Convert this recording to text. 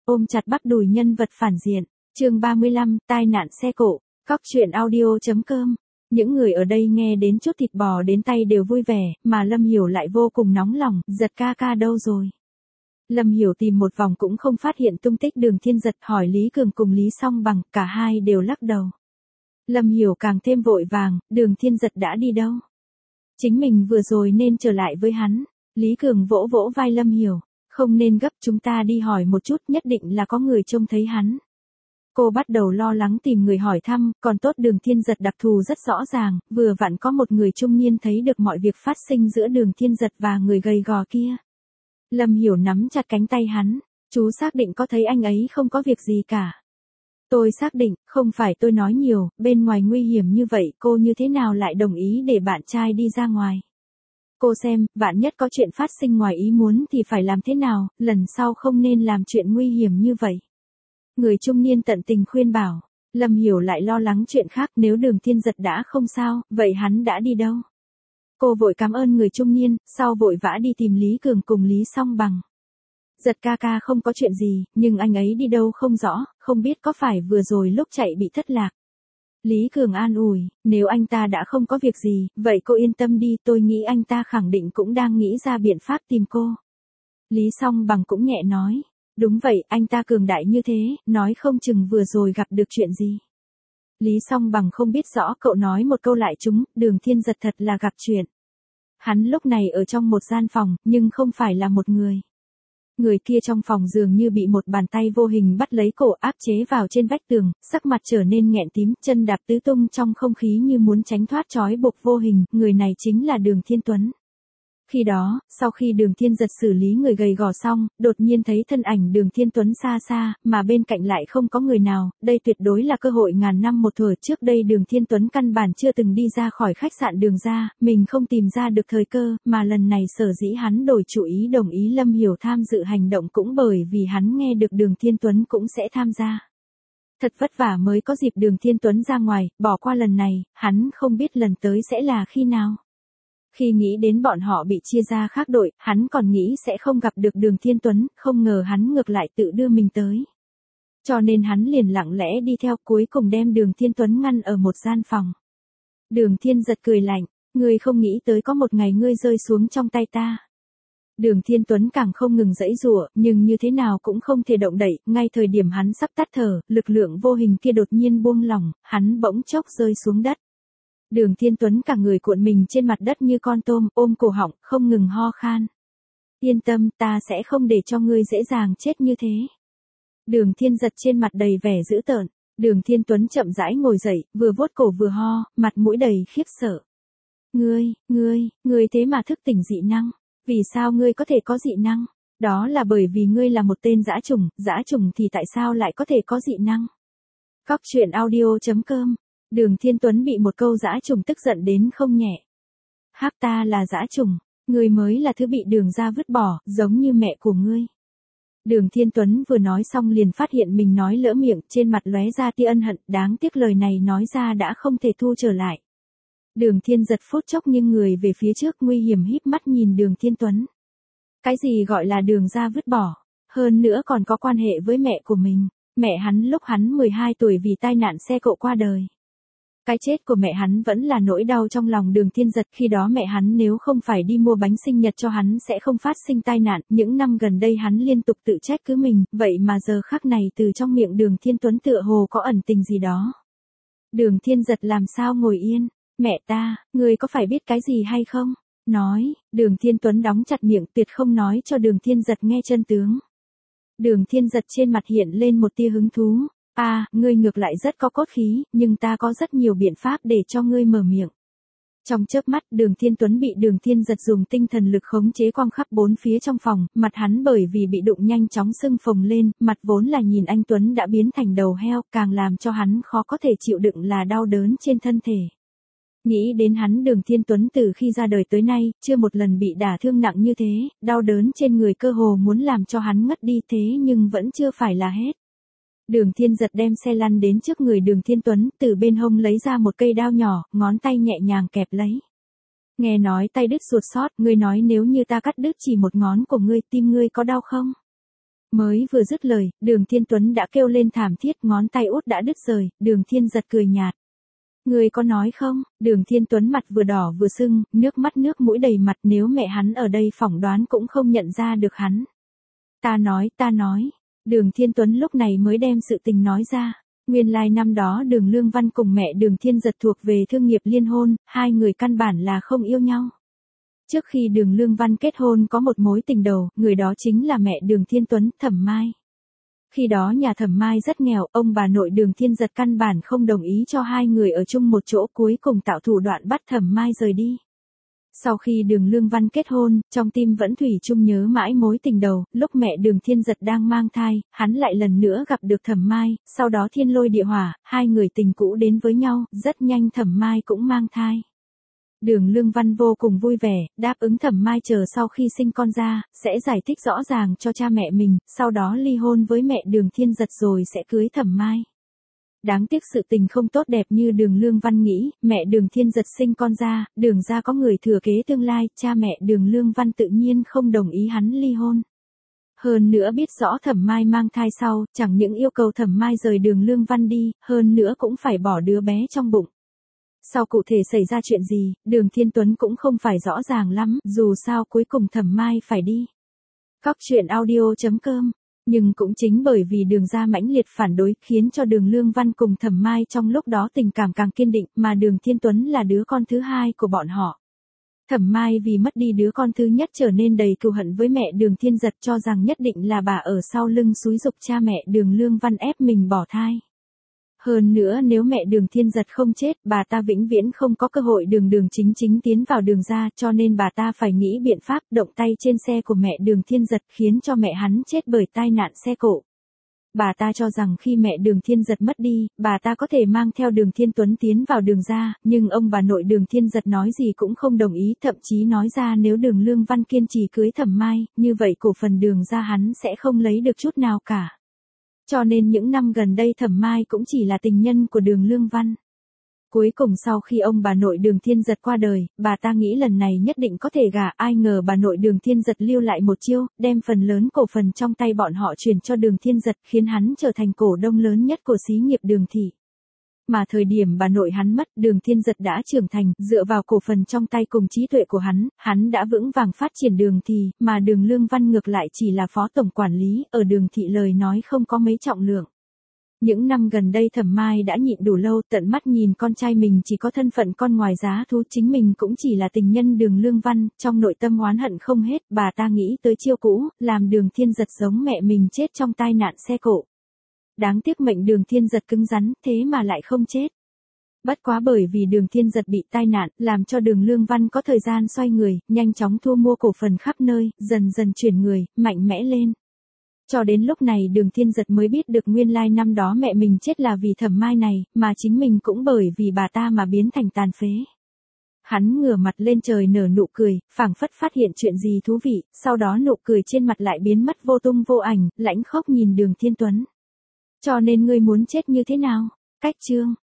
Ôm chặt bắp đùi nhân vật phản diện. Chương 35, tai nạn xe cộ. Cóc truyện audio.com. Những người ở đây nghe đến chút thịt bò đến tay đều vui vẻ, mà Lâm Hiểu lại vô cùng nóng lòng, Giật ca ca đâu rồi? Lâm Hiểu tìm một vòng cũng không phát hiện tung tích Đường Thiên Giật, hỏi Lý Cường cùng Lý Song Bằng, cả hai đều lắc đầu. Lâm Hiểu càng thêm vội vàng, Đường Thiên Giật đã đi đâu? Chính mình vừa rồi nên trở lại với hắn. Lý Cường vỗ vỗ vai Lâm Hiểu, không nên gấp, chúng ta đi hỏi một chút, nhất định là có người trông thấy hắn. Cô bắt đầu lo lắng tìm người hỏi thăm, còn tốt Đường Thiên Giật đặc thù rất rõ ràng, vừa vặn có một người trung niên thấy được mọi việc phát sinh giữa Đường Thiên Giật và người gầy gò kia. Lâm Hiểu nắm chặt cánh tay hắn, chú xác định có thấy anh ấy không có việc gì cả. Tôi xác định, không phải tôi nói nhiều, bên ngoài nguy hiểm như vậy cô như thế nào lại đồng ý để bạn trai đi ra ngoài. Cô xem, vạn nhất có chuyện phát sinh ngoài ý muốn thì phải làm thế nào, lần sau không nên làm chuyện nguy hiểm như vậy. Người trung niên tận tình khuyên bảo, Lâm Hiểu lại lo lắng chuyện khác, nếu Đường Thiên Giật đã không sao, vậy hắn đã đi đâu? Cô vội cảm ơn người trung niên, sau vội vã đi tìm Lý Cường cùng Lý Song Bằng. Giật ca ca không có chuyện gì, nhưng anh ấy đi đâu không rõ, không biết có phải vừa rồi lúc chạy bị thất lạc. Lý Cường an ủi, nếu anh ta đã không có việc gì, vậy cô yên tâm đi, tôi nghĩ anh ta khẳng định cũng đang nghĩ ra biện pháp tìm cô. Lý Song Bằng cũng nhẹ nói, đúng vậy, anh ta cường đại như thế, nói không chừng vừa rồi gặp được chuyện gì. Lý Song Bằng không biết rõ, cậu nói một câu lại trúng, Đường Thiên Giật thật là gặp chuyện. Hắn lúc này ở trong một gian phòng, nhưng không phải là một người. Người kia trong phòng dường như bị một bàn tay vô hình bắt lấy cổ, áp chế vào trên vách tường, sắc mặt trở nên nghẹn tím, chân đạp tứ tung trong không khí như muốn tránh thoát trói buộc vô hình, người này chính là Đường Thiên Tuấn. Khi đó, sau khi Đường Thiên Giật xử lý người gầy gò xong, đột nhiên thấy thân ảnh Đường Thiên Tuấn xa xa, mà bên cạnh lại không có người nào, đây tuyệt đối là cơ hội ngàn năm một thuở. Trước đây Đường Thiên Tuấn căn bản chưa từng đi ra khỏi khách sạn Đường gia, mình không tìm ra được thời cơ, mà lần này sở dĩ hắn đổi chủ ý đồng ý Lâm Hiểu tham dự hành động cũng bởi vì hắn nghe được Đường Thiên Tuấn cũng sẽ tham gia. Thật vất vả mới có dịp Đường Thiên Tuấn ra ngoài, bỏ qua lần này, hắn không biết lần tới sẽ là khi nào. Khi nghĩ đến bọn họ bị chia ra khác đội, hắn còn nghĩ sẽ không gặp được Đường Thiên Tuấn, không ngờ hắn ngược lại tự đưa mình tới. Cho nên hắn liền lặng lẽ đi theo, cuối cùng đem Đường Thiên Tuấn ngăn ở một gian phòng. Đường Thiên Giật cười lạnh, ngươi không nghĩ tới có một ngày ngươi rơi xuống trong tay ta. Đường Thiên Tuấn càng không ngừng giãy giụa, nhưng như thế nào cũng không thể động đậy, ngay thời điểm hắn sắp tắt thở, lực lượng vô hình kia đột nhiên buông lỏng, hắn bỗng chốc rơi xuống đất. Đường Thiên Tuấn cả người cuộn mình trên mặt đất như con tôm, ôm cổ họng, không ngừng ho khan. Yên tâm, ta sẽ không để cho ngươi dễ dàng chết như thế. Đường Thiên Giật trên mặt đầy vẻ dữ tợn. Đường Thiên Tuấn chậm rãi ngồi dậy, vừa vuốt cổ vừa ho, mặt mũi đầy khiếp sợ. Ngươi thế mà thức tỉnh dị năng. Vì sao ngươi có thể có dị năng? Đó là bởi vì ngươi là một tên dã trùng thì tại sao lại có thể có dị năng? Cóc truyện audio.com. Đường Thiên Tuấn bị một câu dã trùng tức giận đến không nhẹ. Háp ta là dã trùng, ngươi mới là thứ bị Đường gia vứt bỏ, giống như mẹ của ngươi. Đường Thiên Tuấn vừa nói xong liền phát hiện mình nói lỡ miệng, trên mặt lóe ra tia ân hận, đáng tiếc lời này nói ra đã không thể thu trở lại. Đường Thiên Giật phút chốc nghiêng người về phía trước, nguy hiểm híp mắt nhìn Đường Thiên Tuấn. Cái gì gọi là Đường gia vứt bỏ, hơn nữa còn có quan hệ với mẹ của mình. Mẹ hắn lúc hắn 12 tuổi vì tai nạn xe cộ qua đời. Cái chết của mẹ hắn vẫn là nỗi đau trong lòng Đường Thiên Giật, khi đó mẹ hắn nếu không phải đi mua bánh sinh nhật cho hắn sẽ không phát sinh tai nạn, những năm gần đây hắn liên tục tự trách cứ mình, vậy mà giờ khắc này từ trong miệng Đường Thiên Tuấn tựa hồ có ẩn tình gì đó. Đường Thiên Giật làm sao ngồi yên, mẹ ta, ngươi có phải biết cái gì hay không? Nói, Đường Thiên Tuấn đóng chặt miệng tuyệt không nói cho Đường Thiên Giật nghe chân tướng. Đường Thiên Giật trên mặt hiện lên một tia hứng thú. Ngươi ngược lại rất có cốt khí, nhưng ta có rất nhiều biện pháp để cho ngươi mở miệng. Trong chớp mắt, Đường Thiên Tuấn bị Đường Thiên Giật dùng tinh thần lực khống chế quang khắp bốn phía trong phòng, mặt hắn bởi vì bị đụng nhanh chóng sưng phồng lên, mặt vốn là nhìn anh Tuấn đã biến thành đầu heo, càng làm cho hắn khó có thể chịu đựng là đau đớn trên thân thể. Nghĩ đến hắn Đường Thiên Tuấn từ khi ra đời tới nay, chưa một lần bị đả thương nặng như thế, đau đớn trên người cơ hồ muốn làm cho hắn ngất đi, thế nhưng vẫn chưa phải là hết. Đường Thiên Giật đem xe lăn đến trước người Đường Thiên Tuấn, từ bên hông lấy ra một cây đao nhỏ, ngón tay nhẹ nhàng kẹp lấy. Nghe nói tay đứt ruột sót, ngươi nói nếu như ta cắt đứt chỉ một ngón của ngươi, tim ngươi có đau không? Mới vừa dứt lời, Đường Thiên Tuấn đã kêu lên thảm thiết, ngón tay út đã đứt rời. Đường Thiên Giật cười nhạt. Người có nói không? Đường Thiên Tuấn mặt vừa đỏ vừa sưng, nước mắt nước mũi đầy mặt, nếu mẹ hắn ở đây phỏng đoán cũng không nhận ra được hắn. Ta nói. Đường Thiên Tuấn lúc này mới đem sự tình nói ra. Nguyên lai năm đó Đường Lương Văn cùng mẹ Đường Thiên Giật thuộc về thương nghiệp liên hôn, hai người căn bản là không yêu nhau. Trước khi Đường Lương Văn kết hôn có một mối tình đầu, người đó chính là mẹ Đường Thiên Tuấn, Thẩm Mai. Khi đó nhà Thẩm Mai rất nghèo, ông bà nội Đường Thiên Giật căn bản không đồng ý cho hai người ở chung một chỗ, cuối cùng tạo thủ đoạn bắt Thẩm Mai rời đi. Sau khi Đường Lương Văn kết hôn, trong tim vẫn thủy chung nhớ mãi mối tình đầu, lúc mẹ Đường Thiên Giật đang mang thai, hắn lại lần nữa gặp được Thẩm Mai, sau đó thiên lôi địa hỏa, hai người tình cũ đến với nhau, rất nhanh Thẩm Mai cũng mang thai. Đường Lương Văn vô cùng vui vẻ, đáp ứng Thẩm Mai chờ sau khi sinh con ra, sẽ giải thích rõ ràng cho cha mẹ mình, sau đó ly hôn với mẹ Đường Thiên Giật rồi sẽ cưới Thẩm Mai. Đáng tiếc sự tình không tốt đẹp như Đường Lương Văn nghĩ, mẹ Đường Thiên Giật sinh con ra, Đường gia có người thừa kế tương lai, cha mẹ Đường Lương Văn tự nhiên không đồng ý hắn ly hôn. Hơn nữa biết rõ Thẩm Mai mang thai sau, chẳng những yêu cầu Thẩm Mai rời Đường Lương Văn đi, hơn nữa cũng phải bỏ đứa bé trong bụng. Sau cụ thể xảy ra chuyện gì, Đường Thiên Tuấn cũng không phải rõ ràng lắm, dù sao cuối cùng Thẩm Mai phải đi. Coctruyện.audio.com. Nhưng cũng chính bởi vì Đường gia mãnh liệt phản đối, khiến cho Đường Lương Văn cùng Thẩm Mai trong lúc đó tình cảm càng kiên định, mà Đường Thiên Tuấn là đứa con thứ hai của bọn họ. Thẩm Mai vì mất đi đứa con thứ nhất trở nên đầy cừu hận với mẹ Đường Thiên Giật, cho rằng nhất định là bà ở sau lưng xúi giục cha mẹ Đường Lương Văn ép mình bỏ thai. Hơn nữa nếu mẹ Đường Thiên Giật không chết, bà ta vĩnh viễn không có cơ hội Đường chính tiến vào Đường gia, cho nên bà ta phải nghĩ biện pháp động tay trên xe của mẹ Đường Thiên Giật, khiến cho mẹ hắn chết bởi tai nạn xe cộ. Bà ta cho rằng khi mẹ Đường Thiên Giật mất đi, bà ta có thể mang theo Đường Thiên Tuấn tiến vào Đường gia, nhưng ông bà nội Đường Thiên Giật nói gì cũng không đồng ý, thậm chí nói ra nếu Đường Lương Văn kiên trì cưới Thẩm Mai, như vậy cổ phần Đường gia hắn sẽ không lấy được chút nào cả. Cho nên những năm gần đây Thẩm Mai cũng chỉ là tình nhân của Đường Lương Văn. Cuối cùng sau khi ông bà nội Đường Thiên Giật qua đời, bà ta nghĩ lần này nhất định có thể gả, ai ngờ bà nội Đường Thiên Giật lưu lại một chiêu, đem phần lớn cổ phần trong tay bọn họ chuyển cho Đường Thiên Giật, khiến hắn trở thành cổ đông lớn nhất của xí nghiệp Đường thị. Mà thời điểm bà nội hắn mất, Đường Thiên Giật đã trưởng thành, dựa vào cổ phần trong tay cùng trí tuệ của hắn đã vững vàng phát triển Đường thị, mà Đường Lương Văn ngược lại chỉ là phó tổng quản lý, ở Đường thị lời nói không có mấy trọng lượng. Những năm gần đây Thẩm Mai đã nhịn đủ lâu, tận mắt nhìn con trai mình chỉ có thân phận con ngoài giá thú, chính mình cũng chỉ là tình nhân Đường Lương Văn, trong nội tâm oán hận không hết, bà ta nghĩ tới chiêu cũ, làm Đường Thiên Giật giống mẹ mình chết trong tai nạn xe cộ. Đáng tiếc mệnh Đường Thiên Giật cứng rắn, thế mà lại không chết. Bất quá bởi vì Đường Thiên Giật bị tai nạn, làm cho Đường Lương Văn có thời gian xoay người, nhanh chóng thu mua cổ phần khắp nơi, dần dần chuyển người, mạnh mẽ lên. Cho đến lúc này Đường Thiên Giật mới biết được nguyên lai năm đó mẹ mình chết là vì Thẩm Mai này, mà chính mình cũng bởi vì bà ta mà biến thành tàn phế. Hắn ngửa mặt lên trời nở nụ cười, phảng phất phát hiện chuyện gì thú vị, sau đó nụ cười trên mặt lại biến mất vô tung vô ảnh, lãnh khốc nhìn Đường Thiên Tuấn. Cho nên ngươi muốn chết như thế nào? Cách chương